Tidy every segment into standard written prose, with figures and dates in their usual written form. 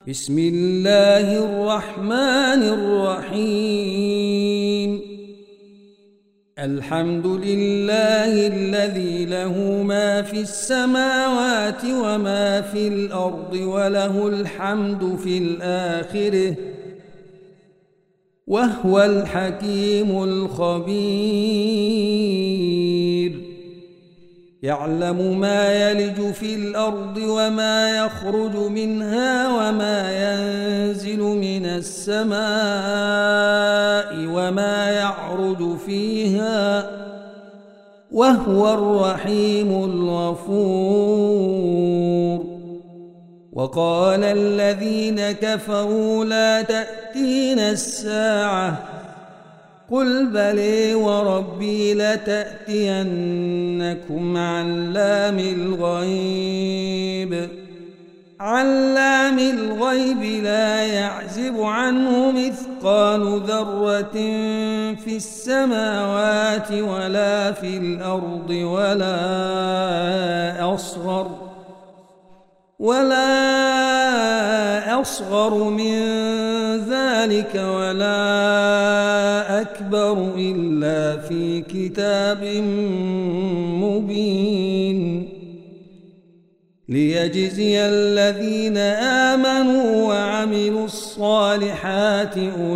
بسم الله الرحمن الرحيم الحمد لله الذي له ما في السماوات وما في الأرض وله الحمد في الآخرة وهو الحكيم الخبير يعلم ما يلج في الأرض وما يخرج منها وما ينزل من السماء وما يعرج فيها وهو الرحيم الغفور وقال الذين كفروا لا تأتينا الساعة قل بلى وربي لتأتينكم علام الغيب لا يعزب عنه مثقال ذرة في السماوات ولا في الأرض ولا أصغر من ذلك ولا أكبر إلا في كتاب مبين ليجزي الذين آمنوا وعملوا الصالحات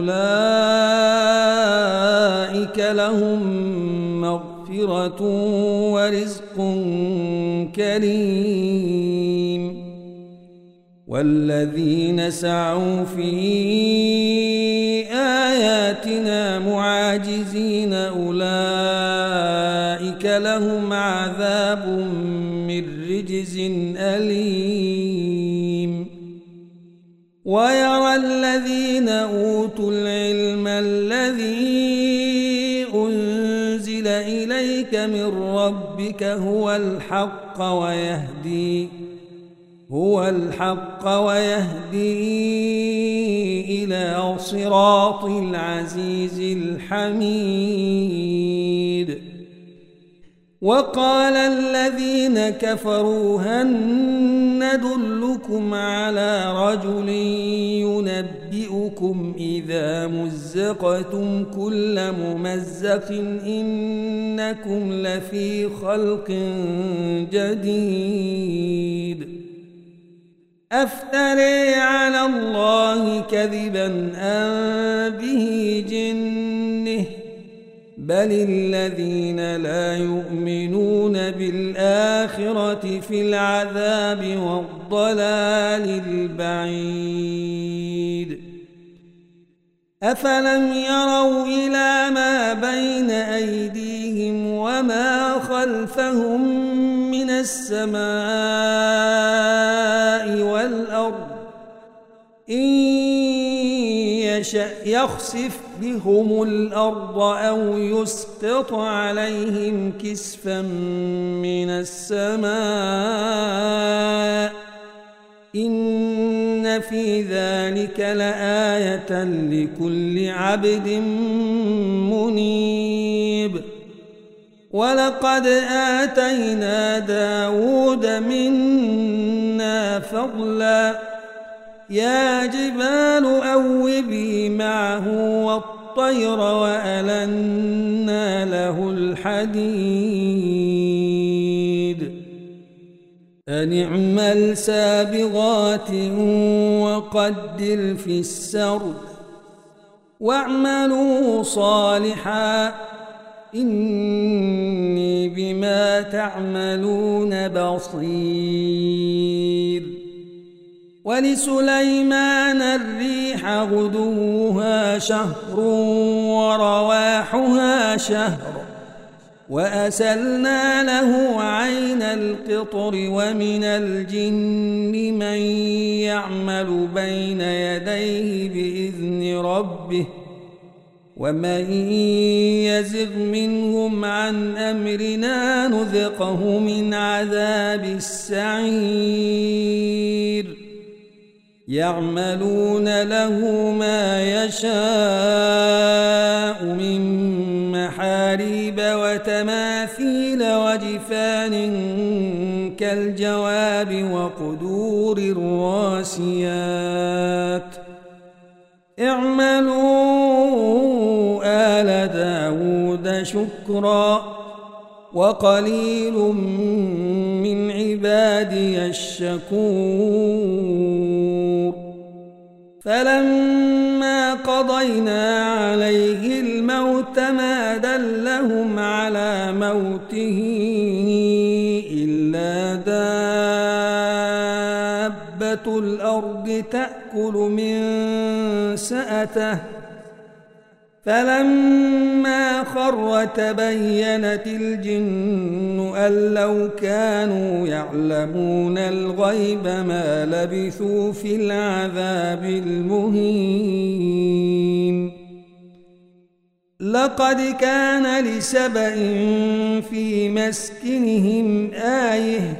أولئك لهم مغفرة ورزق كريم والذين سعوا في آياتنا معاجزين أولئك لهم عذاب من رجز أليم ويرى الذين أوتوا العلم الذي أنزل إليك من ربك هو الحق ويهدي إلى صراط العزيز الحميد وقال الذين كفروا هل ندلكم على رجل ينبئكم إذا مزقتم كل ممزق إنكم لفي خلق جديد أفتري على الله كذبا أم به جنة بل الذين لا يؤمنون بالآخرة في العذاب والضلال البعيد أفلم يروا إلى ما بين أيديهم وما خلفهم من السماء والأرض إن يشأ يخسف بهم الأرض أو يسقط عليهم كسفا من السماء إن في ذلك لآية لكل عبد منيب ولقد آتينا داود منا فضلا يا جبال أوبي معه والطير وألنا له الحديد أن اعمل سابغات وقدر في السرد واعملوا صالحا إني بما تعملون بصير ولسليمان الريح غدوها شهر ورواحها شهر وأسلنا له عين القطر ومن الجن من يعمل بين يديه بإذن ربه ومن يزغ منهم عن أمرنا نذقه من عذاب السعير يعملون له ما يشاء من محاريب وتماثيل وجفان كالجواب وقدور الراسيات اعملوا آل داود شكرا وقليل من عبادي الشكور فلما قضينا عليه الموت ما دلهم على موته إلا دابة الأرض تأكل من سأته فلما خر تبينت الجن أن لو كانوا يعلمون الغيب ما لبثوا في العذاب المهين لقد كان لسبإ في مسكنهم آية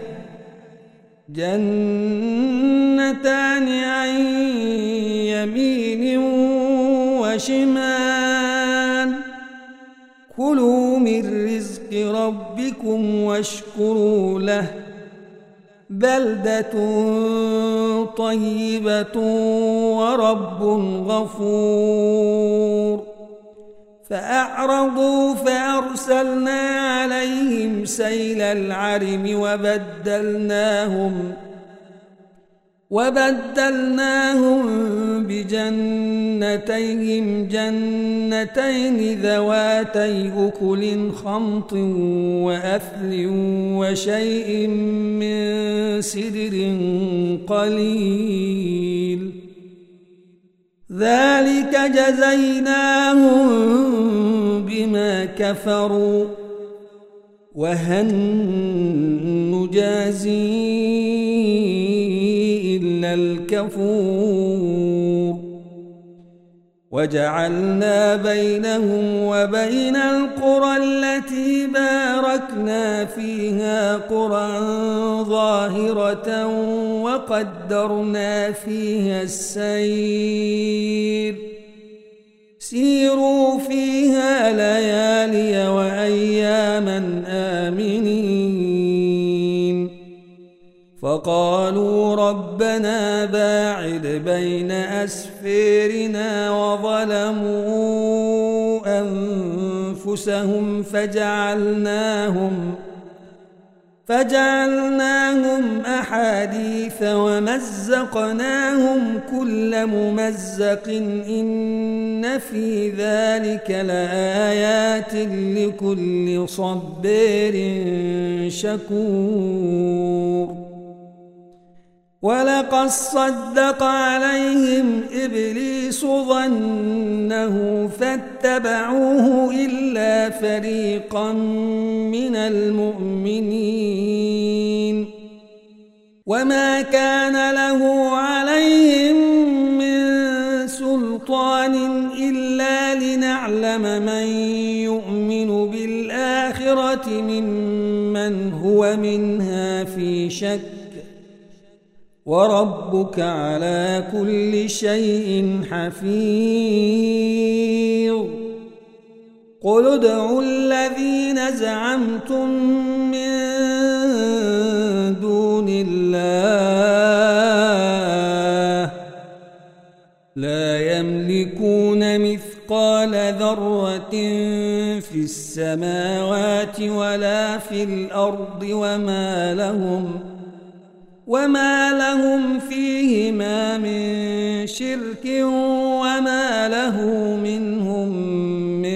جنتان عن يمين وشمال كلوا من رزق ربكم واشكروا له بلدة طيبة ورب غفور فأعرضوا فأرسلنا عليهم سيل العرم وبدلناهم بجنتيهم جنتين ذواتي أكل خمط وأثل وشيء من سدر قليل ذلك جزيناهم بما كفروا وهل نجازي إلا الكفور وجعلنا بينهم وبين القرى التي باركنا فيها قرى ظاهرة وقدرنا فيها السير سيروا فيها ليالي وأياما آمنين فقالوا ربنا باعد بين أسفيرنا وظلموا أنفسهم فجعلناهم أحاديث ومزقناهم كل ممزق إن في ذلك لآيات لكل صبار شكور ولقد صدق عليهم إبليس ظنه فاتبعوه إلا فريقا من المؤمنين وما كان له عليهم من سلطان إلا لنعلم من يؤمن بالآخرة ممن هو منها في شك وربك على كل شيء حفيظ قل ادعوا الذين زعمتم من دون الله لا يملكون مثقال ذرة في السماوات ولا في الأرض وما لهم فيهما من شرك وما له منهم من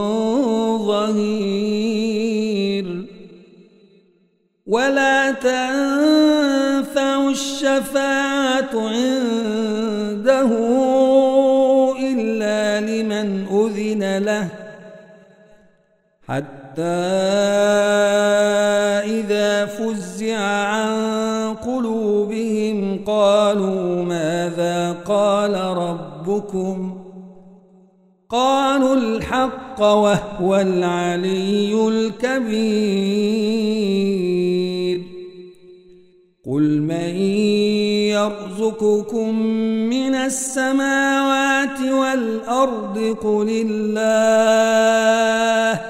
ظهير ولا تنفع الشفاعة عنده إلا لمن أذن له حتى إذا فزع عن قلوبهم قالوا ماذا قال ربكم قالوا الحق وهو العلي الكبير قل من يرزقكم من السماوات والأرض قل الله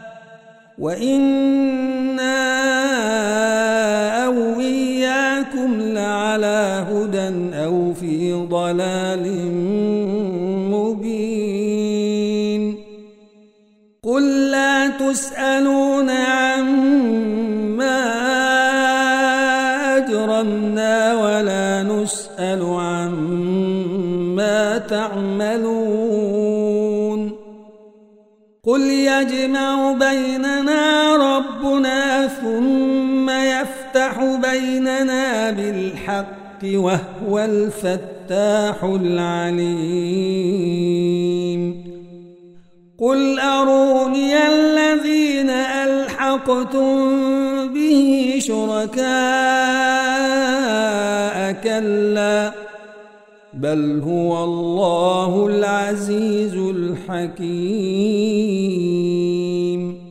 وإنا أو إياكم لعلى هدى أو في ضلال ضلال مبين قل لا تسألون عما أجرمنا ولا نسأل عما تعملون قل يجمع بيننا ربنا ثم يفتح بيننا بالحق وهو الفتاح العليم قل أروني الذين ألحقتم به شركاء كلا بل هو الله العزيز الحكيم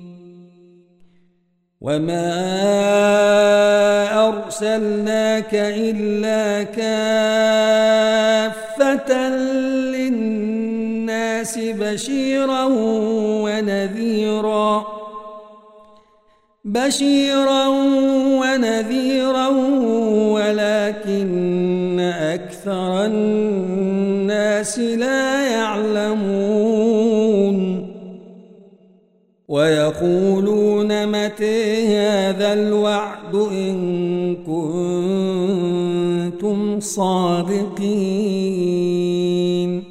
وما أرسلناك إلا كافة للناس بشيرا ونذيرا ولكن أكثر الناس لا يعلمون ويقولون متى هذا الوعد إن كنتم صادقين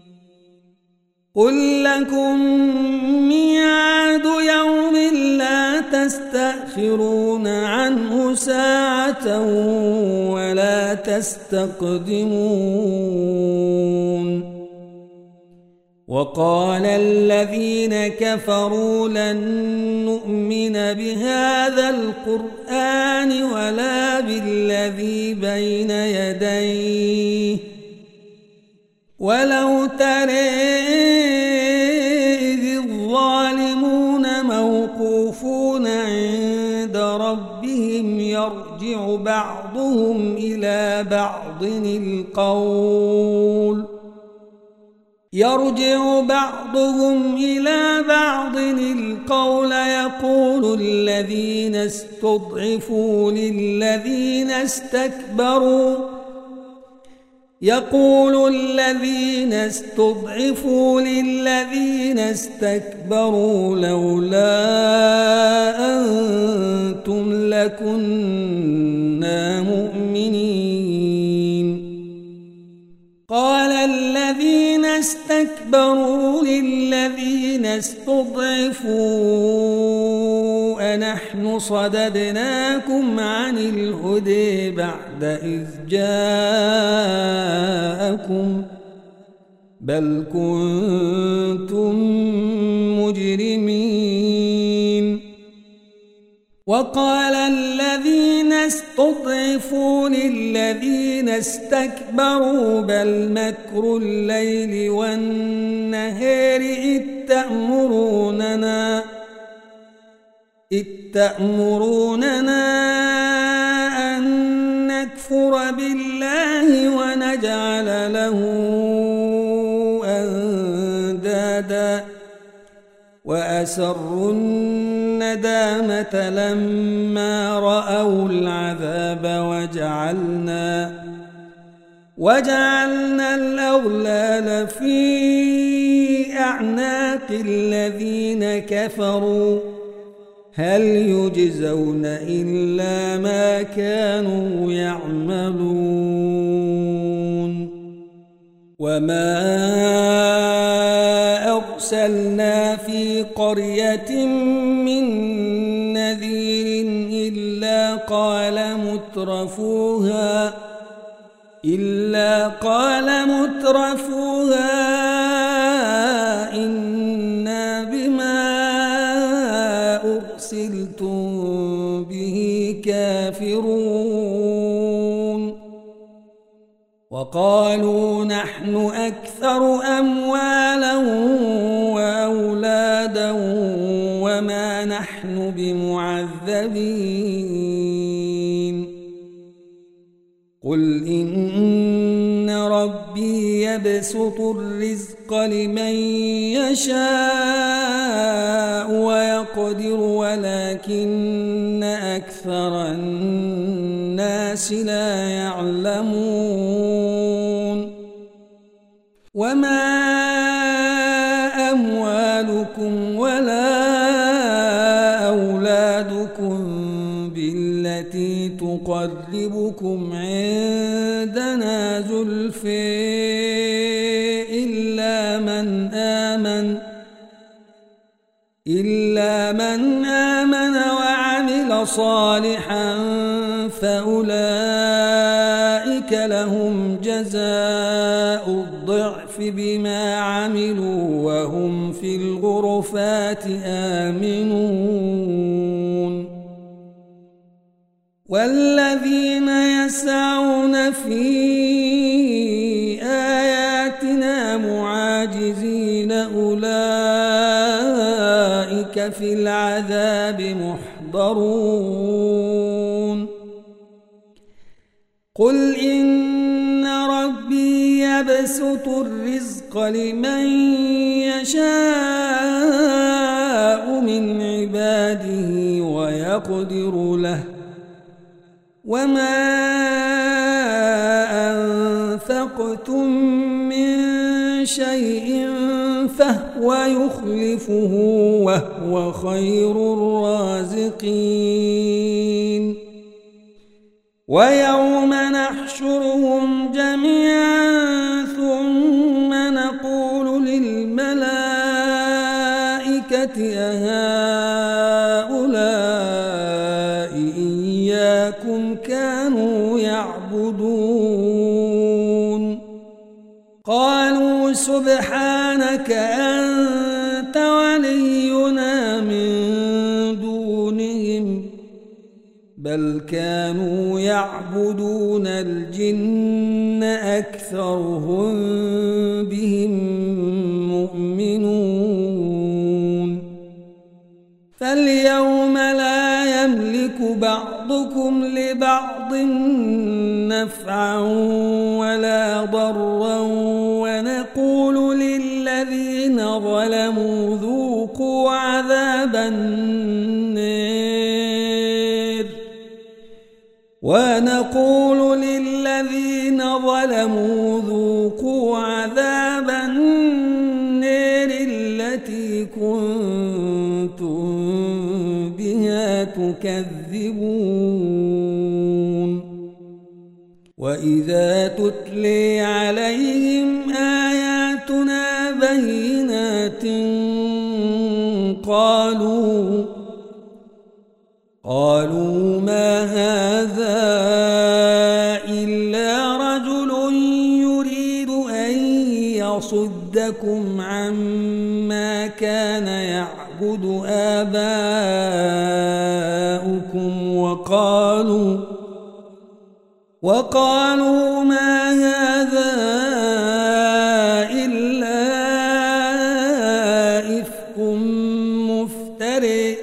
قل لكم ميعاد يوم لا تستأخرون عنه ساعة ولا تستقدمون وقال الذين كفروا لن نؤمن بهذا القرآن ولا بالذي بين يديه ولو ترى إذ الظالمون موقوفون عند ربهم يرجع بعضهم إلى بعض القول يقول الذين استضعفوا للذين استكبروا لولا أنتم لكنا مؤمنين قال الذين استكبروا للذين استضعفوا أنحن صددناكم عن الهدى بعد إذ جاءكم بل كنتم مجرمين وقال الذين استضعفوا للذين استكبروا بل مكر الليل والنهار إذ تأمروننا أن نكفر بالله ونجعل له أندادا وأسروا الندامة لما رأوا العذاب وجعلنا الأغلال في أعناق الذين كفروا هل يجزون إلا ما كانوا يعملون وما أرسلنا في قرية من نذير إلا قال مترفوها إنا بما أرسلتم به كافرون وقالوا نحن أكثر أموالا وأولادا وما نحن بمعذبين قل إن ربي يبسط الرزق لمن يشاء ويقدر ولكن أكثر الناس لا يعلمون وما أموالكم ولا أولادكم بالتي تقربكم عندنا زلفى إلا من آمن وعمل صالحا فأولئك لهم جزاء الضعف بما عملوا وهم في الغرفات آمنون والذين يسعون في آياتنا معاجزين أولئك في العذاب محضرون قل إن ربي يبسط الرزق لمن يشاء من عباده ويقدر له وما أنفقتم من شيء فهو يخلفه وهو خير الرازقين ويوم نحشرهم جميعا ثم نقول للملائكة أهؤلاء إياكم كانوا يعبدون قالوا سبحانك أنت ولينا من دونهم بل كانوا يعبدون الجن أكثرهم بهم مؤمنون فاليوم لا يملك بعضكم لبعض نفعا ولا ضرا ونقول للذين ظلموا ذوقوا عذاب النار التي كنتم بها تكذبون وإذا تتلي عليهم آياتنا بينات قالوا ما هذا إلا رجل يريد أن يصدكم عما كان يعبد آباؤكم وقالوا ما هذا إلا إفك مفترئ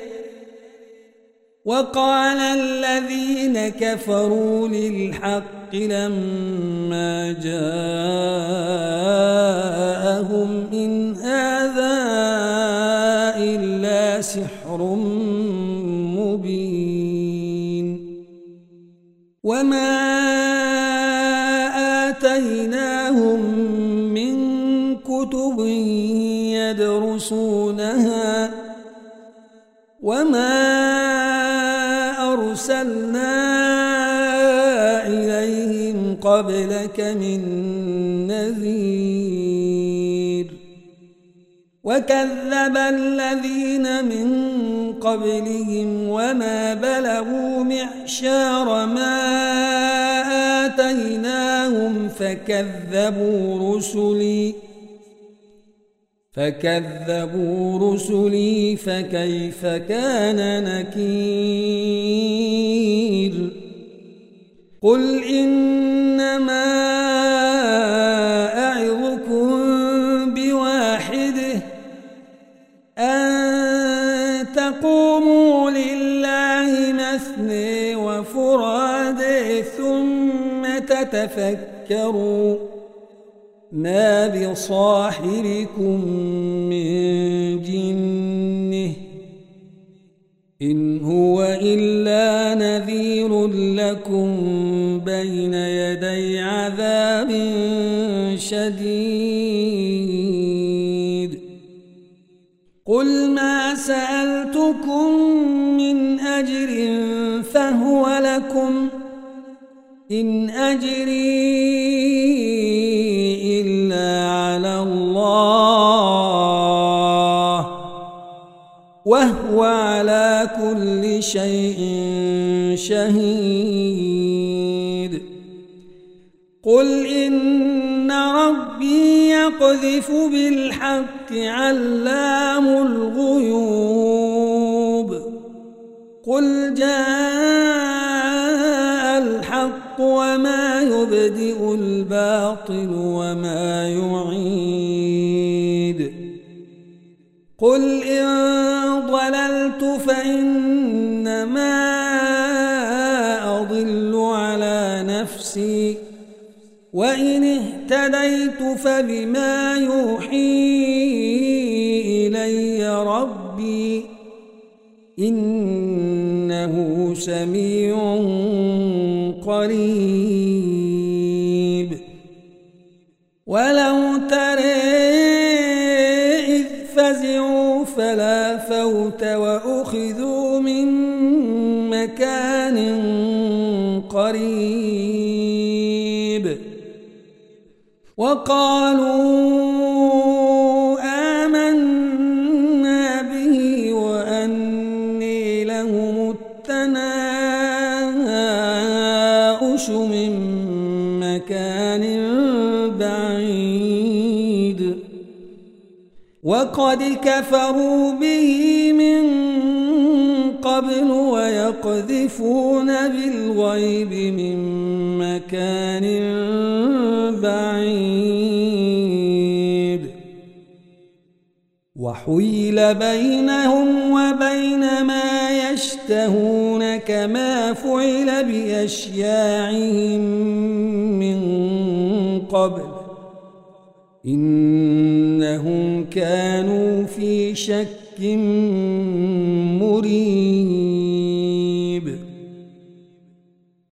وقال الذين كفروا للحق لما جاءهم إن هذا إلا سحر مبين وما آتيناهم من كتب يدرسونها وما أرسلنا إليهم قبلك من نذير وكذب الذين من قبلهم وما بلغوا معشار ما آتيناهم فكذبوا رسلي فكيف كان نكير قل إنما أعظكم بواحده أن تقوموا لله مثني وفرادى ثم تتفكروا ما بصاحبكم من جنة إن هو إلا نذير لكم بين يدي عذاب شديد قل ما سألتكم من أجر فهو لكم إن أجري إلا على الله وهو على كل شيء شهيد قل إن ربي يقذف بالحق علام الغيوب قل جاء الحق وما يبدئ الباطل وما يعيد قل إن ضللت فإنما أضل على نفسي وإن اهتديت فبما يوحي إلي ربي إنه سميع قريب ولو ترى إذ فزعوا فلا فوت وأخذوا من مكان قريب وقالوا آمنا به وأني لهم التناؤش من مكان بعيد وقد كفروا به من قبل ويقذفون بالغيب من مكان بعيد وحيل بينهم وبين ما يشتهون كما فعل بأشياعهم من قبل إنهم كانوا في شك مريب